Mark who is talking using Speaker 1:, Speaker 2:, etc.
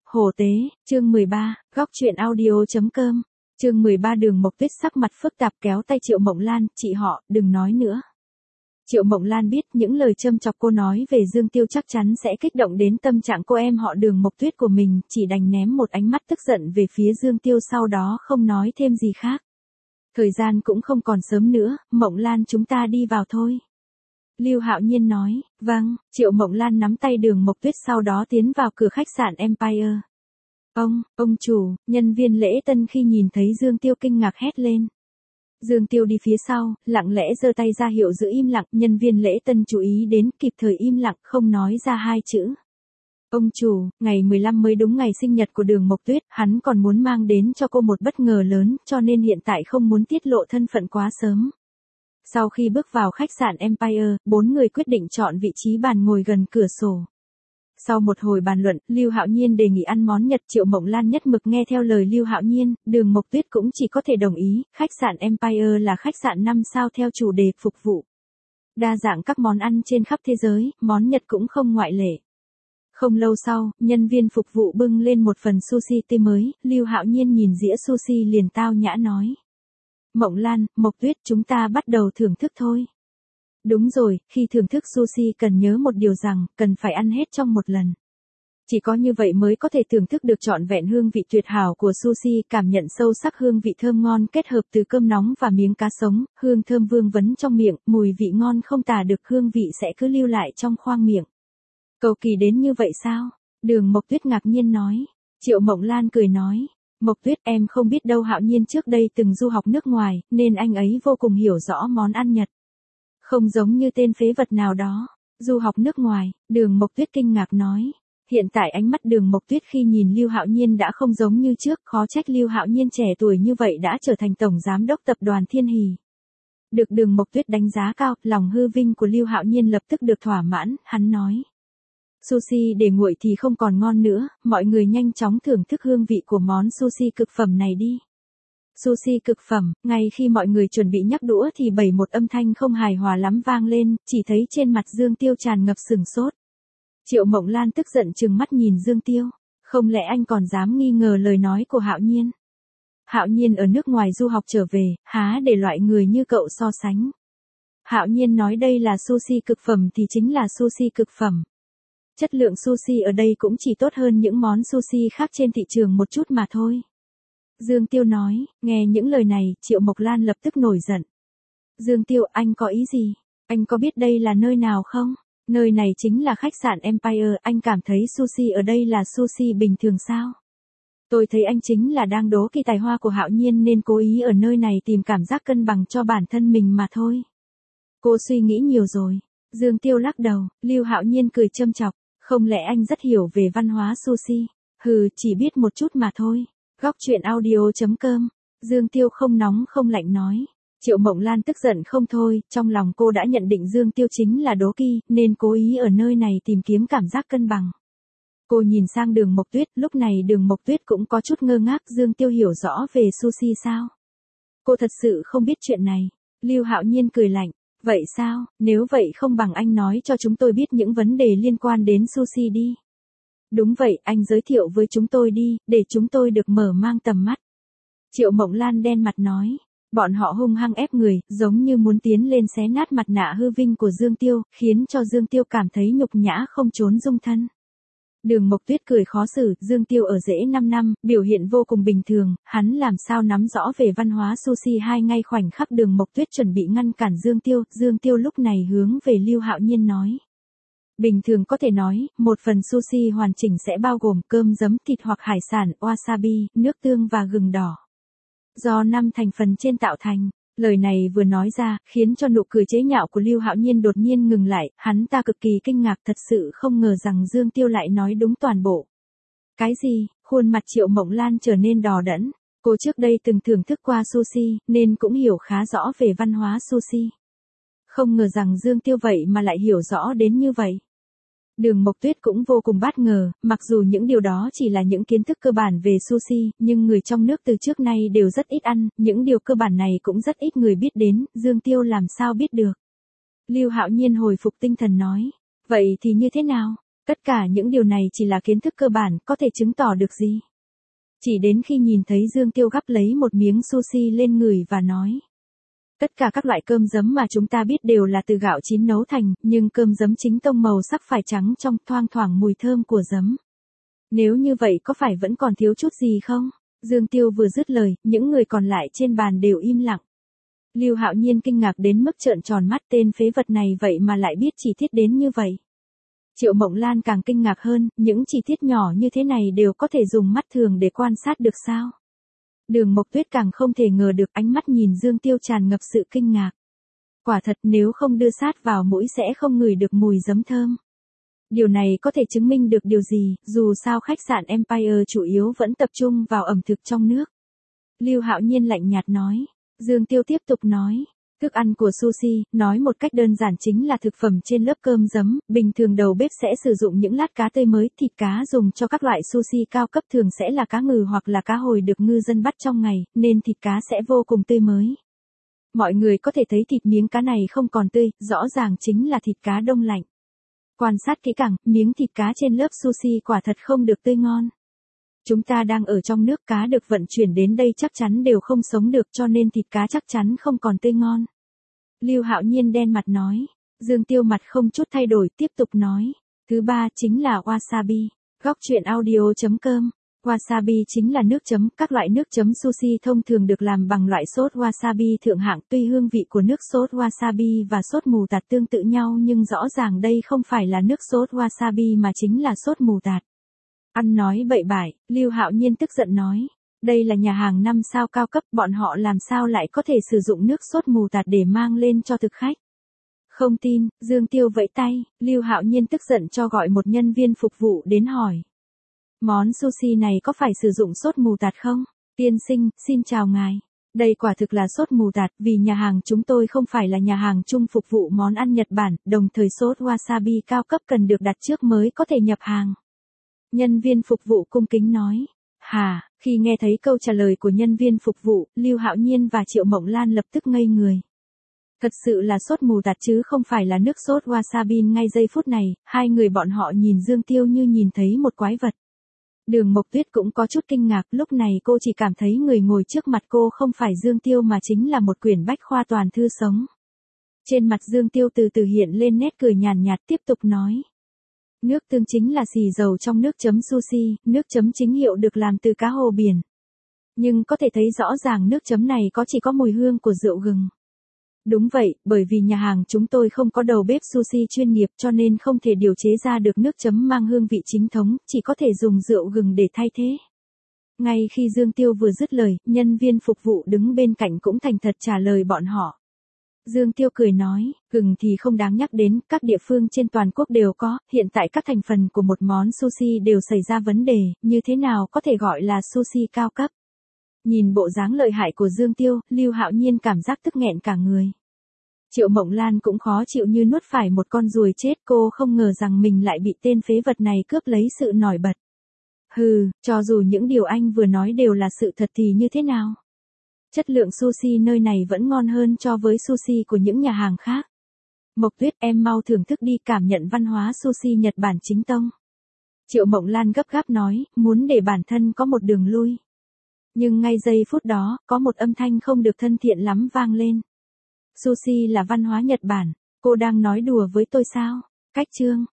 Speaker 1: Hồ tế, chương 13, góc truyện audio.com, chương 13 Đường Mộc Tuyết sắc mặt phức tạp kéo tay Triệu Mộng Lan, chị họ, đừng nói nữa. Triệu Mộng Lan biết những lời châm chọc cô nói về Dương Tiêu chắc chắn sẽ kích động đến tâm trạng cô em họ Đường Mộc Tuyết của mình, chỉ đành ném một ánh mắt tức giận về phía Dương Tiêu sau đó không nói thêm gì khác. Thời gian cũng không còn sớm nữa, Mộng Lan chúng ta đi vào thôi. Lưu Hạo Nhiên nói, vâng, Triệu Mộng Lan nắm tay Đường Mộc Tuyết sau đó tiến vào cửa khách sạn Empire. Ông chủ, nhân viên lễ tân khi nhìn thấy Dương Tiêu kinh ngạc hét lên. Dương Tiêu đi phía sau, lặng lẽ giơ tay ra hiệu giữ im lặng, nhân viên lễ tân chú ý đến, kịp thời im lặng, không nói ra hai chữ. Ông chủ, ngày 15 mới đúng ngày sinh nhật của Đường Mộc Tuyết, hắn còn muốn mang đến cho cô một bất ngờ lớn, cho nên hiện tại không muốn tiết lộ thân phận quá sớm. Sau khi bước vào khách sạn Empire, bốn người quyết định chọn vị trí bàn ngồi gần cửa sổ. Sau một hồi bàn luận, Lưu Hạo Nhiên đề nghị ăn món Nhật, Triệu Mộng Lan nhất mực nghe theo lời Lưu Hạo Nhiên, Đường Mộc Tuyết cũng chỉ có thể đồng ý, khách sạn Empire là khách sạn 5 sao theo chủ đề phục vụ. Đa dạng các món ăn trên khắp thế giới, món Nhật cũng không ngoại lệ. Không lâu sau, nhân viên phục vụ bưng lên một phần sushi tươi mới, Lưu Hạo Nhiên nhìn dĩa sushi liền tao nhã nói. Mộng Lan, Mộc Tuyết chúng ta bắt đầu thưởng thức thôi. Đúng rồi, khi thưởng thức sushi cần nhớ một điều rằng, cần phải ăn hết trong một lần. Chỉ có như vậy mới có thể thưởng thức được trọn vẹn hương vị tuyệt hảo của sushi, cảm nhận sâu sắc hương vị thơm ngon kết hợp từ cơm nóng và miếng cá sống, hương thơm vương vấn trong miệng, mùi vị ngon không tả được, hương vị sẽ cứ lưu lại trong khoang miệng. Cầu kỳ đến như vậy sao? Đường Mộc Tuyết ngạc nhiên nói. Triệu Mộng Lan cười nói. Mộc Tuyết em không biết đâu, Hạo Nhiên trước đây từng du học nước ngoài, nên anh ấy vô cùng hiểu rõ món ăn Nhật. Không giống như tên phế vật nào đó. Du học nước ngoài, Đường Mộc Tuyết kinh ngạc nói. Hiện tại ánh mắt Đường Mộc Tuyết khi nhìn Lưu Hạo Nhiên đã không giống như trước, khó trách Lưu Hạo Nhiên trẻ tuổi như vậy đã trở thành tổng giám đốc tập đoàn Thiên Hỷ. Được Đường Mộc Tuyết đánh giá cao, lòng hư vinh của Lưu Hạo Nhiên lập tức được thỏa mãn, hắn nói. Sushi để nguội thì không còn ngon nữa, mọi người nhanh chóng thưởng thức hương vị của món sushi cực phẩm này đi. Sushi cực phẩm, ngay khi mọi người chuẩn bị nhắc đũa thì bầy một âm thanh không hài hòa lắm vang lên, chỉ thấy trên mặt Dương Tiêu tràn ngập sừng sốt. Triệu Mộng Lan tức giận trừng mắt nhìn Dương Tiêu, không lẽ anh còn dám nghi ngờ lời nói của Hạo Nhiên? Hạo Nhiên ở nước ngoài du học trở về, há để loại người như cậu so sánh. Hạo Nhiên nói đây là sushi cực phẩm thì chính là sushi cực phẩm. Chất lượng sushi ở đây cũng chỉ tốt hơn những món sushi khác trên thị trường một chút mà thôi. Dương Tiêu nói, nghe những lời này, Triệu Mộc Lan lập tức nổi giận. Dương Tiêu, anh có ý gì? Anh có biết đây là nơi nào không? Nơi này chính là khách sạn Empire, anh cảm thấy sushi ở đây là sushi bình thường sao? Tôi thấy anh chính là đang đố kỵ tài hoa của Hạo Nhiên nên cố ý ở nơi này tìm cảm giác cân bằng cho bản thân mình mà thôi. Cô suy nghĩ nhiều rồi. Dương Tiêu lắc đầu, Lưu Hạo Nhiên cười châm chọc. Không lẽ anh rất hiểu về văn hóa sushi? Hừ, chỉ biết một chút mà thôi. Góc truyện audio.com, Dương Tiêu không nóng không lạnh nói. Triệu Mộng Lan tức giận không thôi, trong lòng cô đã nhận định Dương Tiêu chính là đố kỵ, nên cố ý ở nơi này tìm kiếm cảm giác cân bằng. Cô nhìn sang Đường Mộc Tuyết, lúc này Đường Mộc Tuyết cũng có chút ngơ ngác, Dương Tiêu hiểu rõ về sushi sao? Cô thật sự không biết chuyện này. Lưu Hạo Nhiên cười lạnh. Vậy sao, nếu vậy không bằng anh nói cho chúng tôi biết những vấn đề liên quan đến sushi đi. Đúng vậy, anh giới thiệu với chúng tôi đi, để chúng tôi được mở mang tầm mắt. Triệu Mộng Lan đen mặt nói, bọn họ hung hăng ép người, giống như muốn tiến lên xé nát mặt nạ hư vinh của Dương Tiêu, khiến cho Dương Tiêu cảm thấy nhục nhã không trốn dung thân. Đường Mộc Tuyết cười khó xử, Dương Tiêu ở rễ 5 năm, biểu hiện vô cùng bình thường, hắn làm sao nắm rõ về văn hóa sushi hay ngay khoảnh khắc Đường Mộc Tuyết chuẩn bị ngăn cản Dương Tiêu lúc này hướng về Lưu Hạo Nhiên nói. Bình thường có thể nói, một phần sushi hoàn chỉnh sẽ bao gồm cơm giấm, thịt hoặc hải sản, wasabi, nước tương và gừng đỏ. Do 5 thành phần trên tạo thành. Lời này vừa nói ra, khiến cho nụ cười chế nhạo của Lưu Hạo Nhiên đột nhiên ngừng lại, hắn ta cực kỳ kinh ngạc thật sự không ngờ rằng Dương Tiêu lại nói đúng toàn bộ. Cái gì? Khuôn mặt Triệu Mộng Lan trở nên đỏ đẫn. Cô trước đây từng thưởng thức qua sushi, nên cũng hiểu khá rõ về văn hóa sushi. Không ngờ rằng Dương Tiêu vậy mà lại hiểu rõ đến như vậy. Đường Mộc Tuyết cũng vô cùng bất ngờ, mặc dù những điều đó chỉ là những kiến thức cơ bản về sushi, nhưng người trong nước từ trước nay đều rất ít ăn, những điều cơ bản này cũng rất ít người biết đến, Dương Tiêu làm sao biết được. Lưu Hạo Nhiên hồi phục tinh thần nói, vậy thì như thế nào? Tất cả những điều này chỉ là kiến thức cơ bản, có thể chứng tỏ được gì. Chỉ đến khi nhìn thấy Dương Tiêu gắp lấy một miếng sushi lên người và nói. Tất cả các loại cơm giấm mà chúng ta biết đều là từ gạo chín nấu thành, nhưng cơm giấm chính tông màu sắc phải trắng trong, thoang thoảng mùi thơm của giấm. Nếu như vậy có phải vẫn còn thiếu chút gì không? Dương Tiêu vừa dứt lời, những người còn lại trên bàn đều im lặng. Lưu Hạo Nhiên kinh ngạc đến mức trợn tròn mắt, tên phế vật này vậy mà lại biết chi tiết đến như vậy. Triệu Mộng Lan càng kinh ngạc hơn, những chi tiết nhỏ như thế này đều có thể dùng mắt thường để quan sát được sao? Đường Mộc Tuyết càng không thể ngờ được, ánh mắt nhìn Dương Tiêu tràn ngập sự kinh ngạc. Quả thật nếu không đưa sát vào mũi sẽ không ngửi được mùi giấm thơm. Điều này có thể chứng minh được điều gì, dù sao khách sạn Empire chủ yếu vẫn tập trung vào ẩm thực trong nước. Lưu Hạo Nhiên lạnh nhạt nói. Dương Tiêu tiếp tục nói. Thức ăn của sushi, nói một cách đơn giản chính là thực phẩm trên lớp cơm giấm, bình thường đầu bếp sẽ sử dụng những lát cá tươi mới, thịt cá dùng cho các loại sushi cao cấp thường sẽ là cá ngừ hoặc là cá hồi được ngư dân bắt trong ngày, nên thịt cá sẽ vô cùng tươi mới. Mọi người có thể thấy thịt miếng cá này không còn tươi, rõ ràng chính là thịt cá đông lạnh. Quan sát kỹ càng, miếng thịt cá trên lớp sushi quả thật không được tươi ngon. Chúng ta đang ở trong nước, cá được vận chuyển đến đây chắc chắn đều không sống được, cho nên thịt cá chắc chắn không còn tươi ngon. Lưu Hạo Nhiên đen mặt nói. Dương Tiêu mặt không chút thay đổi tiếp tục nói. Thứ ba chính là wasabi. Góc truyện audio.com. Wasabi chính là nước chấm, các loại nước chấm sushi thông thường được làm bằng loại sốt wasabi thượng hạng, tuy hương vị của nước sốt wasabi và sốt mù tạt tương tự nhau nhưng rõ ràng đây không phải là nước sốt wasabi mà chính là sốt mù tạt. Ăn nói bậy bại, Lưu Hạo Nhiên tức giận nói. Đây là nhà hàng 5 sao cao cấp, bọn họ làm sao lại có thể sử dụng nước sốt mù tạt để mang lên cho thực khách. Không tin, Dương Tiêu vẫy tay, Lưu Hạo Nhiên tức giận cho gọi một nhân viên phục vụ đến hỏi. Món sushi này có phải sử dụng sốt mù tạt không? Tiên sinh, xin chào ngài. Đây quả thực là sốt mù tạt, vì nhà hàng chúng tôi không phải là nhà hàng chung phục vụ món ăn Nhật Bản, đồng thời sốt wasabi cao cấp cần được đặt trước mới có thể nhập hàng. Nhân viên phục vụ cung kính nói. Hà, khi nghe thấy câu trả lời của nhân viên phục vụ, Lưu Hạo Nhiên và Triệu Mộng Lan lập tức ngây người. Thật sự là sốt mù tạt chứ không phải là nước sốt wasabi. Ngay giây phút này, hai người bọn họ nhìn Dương Tiêu như nhìn thấy một quái vật. Đường Mộc Tuyết cũng có chút kinh ngạc, lúc này cô chỉ cảm thấy người ngồi trước mặt cô không phải Dương Tiêu mà chính là một quyển bách khoa toàn thư sống. Trên mặt Dương Tiêu từ từ hiện lên nét cười nhàn nhạt tiếp tục nói. Nước tương chính là xì dầu trong nước chấm sushi, nước chấm chính hiệu được làm từ cá hồ biển. Nhưng có thể thấy rõ ràng nước chấm này chỉ có mùi hương của rượu gừng. Đúng vậy, bởi vì nhà hàng chúng tôi không có đầu bếp sushi chuyên nghiệp cho nên không thể điều chế ra được nước chấm mang hương vị chính thống, chỉ có thể dùng rượu gừng để thay thế. Ngay khi Dương Tiêu vừa dứt lời, nhân viên phục vụ đứng bên cạnh cũng thành thật trả lời bọn họ. Dương Tiêu cười nói, gừng thì không đáng nhắc đến, các địa phương trên toàn quốc đều có, hiện tại các thành phần của một món sushi đều xảy ra vấn đề, như thế nào có thể gọi là sushi cao cấp. Nhìn bộ dáng lợi hại của Dương Tiêu, Lưu Hạo Nhiên cảm giác tức nghẹn cả người. Triệu Mộng Lan cũng khó chịu như nuốt phải một con ruồi chết, cô không ngờ rằng mình lại bị tên phế vật này cướp lấy sự nổi bật. Hừ, cho dù những điều anh vừa nói đều là sự thật thì như thế nào? Chất lượng sushi nơi này vẫn ngon hơn so với sushi của những nhà hàng khác. Mộc Tuyết, em mau thưởng thức đi, cảm nhận văn hóa sushi Nhật Bản chính tông. Triệu Mộng Lan gấp gáp nói, muốn để bản thân có một đường lui. Nhưng ngay giây phút đó, có một âm thanh không được thân thiện lắm vang lên. Sushi là văn hóa Nhật Bản, cô đang nói đùa với tôi sao? Cách chương.